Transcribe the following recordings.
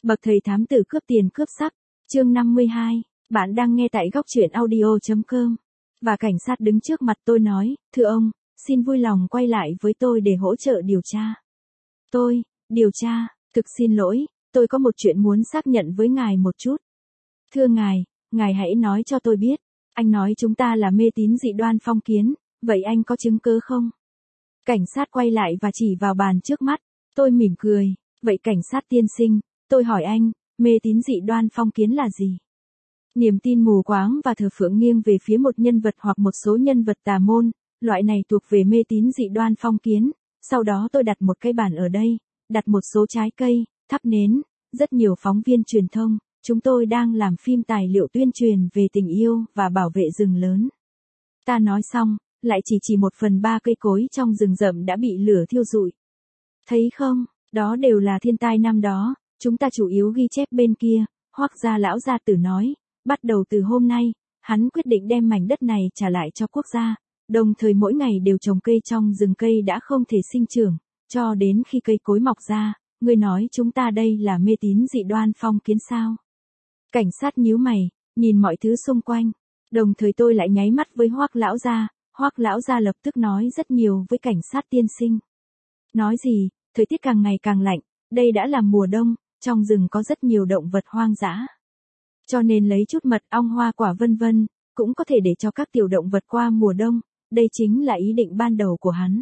Bậc thầy thám tử cướp tiền cướp sắc, chương 52, bạn đang nghe tại góc truyện audio.com. Và cảnh sát đứng trước mặt tôi nói, thưa ông, xin vui lòng quay lại với tôi để hỗ trợ điều tra. Điều tra, thực xin lỗi, tôi có một chuyện muốn xác nhận với ngài một chút. Thưa ngài hãy nói cho tôi biết, anh nói chúng ta là mê tín dị đoan phong kiến, vậy anh có chứng cứ không? Cảnh sát quay lại và chỉ vào bàn trước mắt, tôi mỉm cười, vậy cảnh sát tiên sinh, tôi hỏi anh, mê tín dị đoan phong kiến là gì? Niềm tin mù quáng và thờ phượng nghiêng về phía một nhân vật hoặc một số nhân vật tà môn, loại này thuộc về mê tín dị đoan phong kiến. Sau đó tôi đặt một cái bàn ở đây, đặt một số trái cây, thắp nến, rất nhiều phóng viên truyền thông, chúng tôi đang làm phim tài liệu tuyên truyền về tình yêu và bảo vệ rừng lớn. Ta nói xong, lại chỉ 1/3 cây cối trong rừng rậm đã bị lửa thiêu rụi. Thấy không, đó đều là thiên tai năm đó, chúng ta chủ yếu ghi chép bên kia, Hoắc gia lão gia tử nói, bắt đầu từ hôm nay, hắn quyết định đem mảnh đất này trả lại cho quốc gia, đồng thời mỗi ngày đều trồng cây trong rừng cây đã không thể sinh trưởng, cho đến khi cây cối mọc ra, ngươi nói chúng ta đây là mê tín dị đoan phong kiến sao? Cảnh sát nhíu mày, nhìn mọi thứ xung quanh, đồng thời tôi lại nháy mắt với Hoắc lão gia lập tức nói rất nhiều với cảnh sát tiên sinh. Nói gì, thời tiết càng ngày càng lạnh, đây đã là mùa đông, trong rừng có rất nhiều động vật hoang dã. Cho nên lấy chút mật ong hoa quả vân vân, cũng có thể để cho các tiểu động vật qua mùa đông, đây chính là ý định ban đầu của hắn.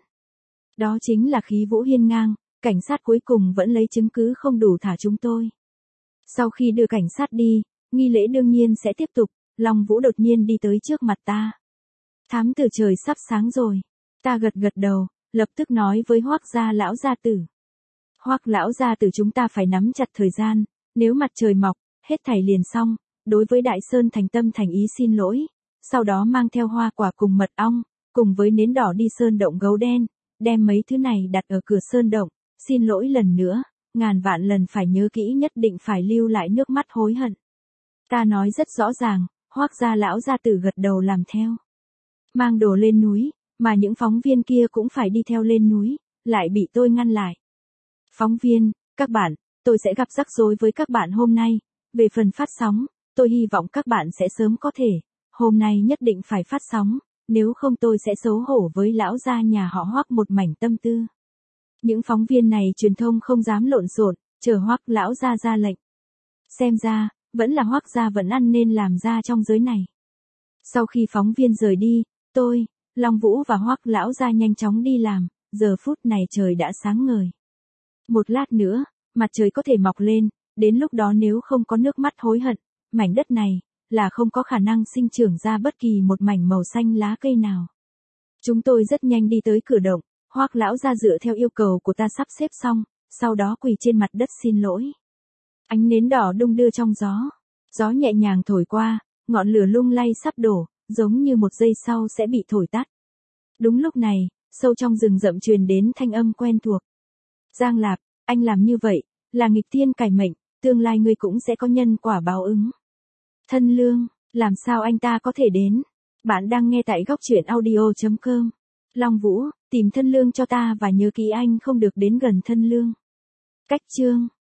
Đó chính là khí vũ hiên ngang, cảnh sát cuối cùng vẫn lấy chứng cứ không đủ thả chúng tôi. Sau khi đưa cảnh sát đi, nghi lễ đương nhiên sẽ tiếp tục, Long Vũ đột nhiên đi tới trước mặt ta. Thám tử trời sắp sáng rồi. Ta gật đầu, lập tức nói với Hoắc gia lão gia tử. Hoắc lão gia tử chúng ta phải nắm chặt thời gian, nếu mặt trời mọc, hết thảy liền xong, đối với Đại Sơn thành tâm thành ý xin lỗi, sau đó mang theo hoa quả cùng mật ong, cùng với nến đỏ đi sơn động gấu đen, đem mấy thứ này đặt ở cửa sơn động, xin lỗi lần nữa, ngàn vạn lần phải nhớ kỹ nhất định phải lưu lại nước mắt hối hận. Ta nói rất rõ ràng, Hoắc gia lão gia tử gật đầu làm theo. Mang đồ lên núi, mà những phóng viên kia cũng phải đi theo lên núi, lại bị tôi ngăn lại. Phóng viên, các bạn, tôi sẽ gặp rắc rối với các bạn hôm nay, về phần phát sóng, tôi hy vọng các bạn sẽ sớm có thể, hôm nay nhất định phải phát sóng, nếu không tôi sẽ xấu hổ với lão gia nhà họ Hoắc một mảnh tâm tư. Những phóng viên này truyền thông không dám lộn xộn, chờ Hoắc lão gia ra lệnh. Xem ra, vẫn là Hoắc gia vẫn ăn nên làm ra trong giới này. Sau khi phóng viên rời đi, tôi, Long Vũ và Hoắc lão gia nhanh chóng đi làm, giờ phút này trời đã sáng ngời. Một lát nữa, mặt trời có thể mọc lên, đến lúc đó nếu không có nước mắt hối hận, mảnh đất này, là không có khả năng sinh trưởng ra bất kỳ một mảnh màu xanh lá cây nào. Chúng tôi rất nhanh đi tới cửa động, Hoắc lão gia dựa theo yêu cầu của ta sắp xếp xong, sau đó quỳ trên mặt đất xin lỗi. Ánh nến đỏ đung đưa trong gió nhẹ nhàng thổi qua, ngọn lửa lung lay sắp đổ, giống như một giây sau sẽ bị thổi tắt. Đúng lúc này, sâu trong rừng rậm truyền đến thanh âm quen thuộc. Giang Lạp, anh làm như vậy, là nghịch thiên cải mệnh, tương lai ngươi cũng sẽ có nhân quả báo ứng. Thân Lương, làm sao anh ta có thể đến? Bạn đang nghe tại góc truyện audio.com. Long Vũ, tìm Thân Lương cho ta và nhớ kỹ anh không được đến gần Thân Lương. Cách chương.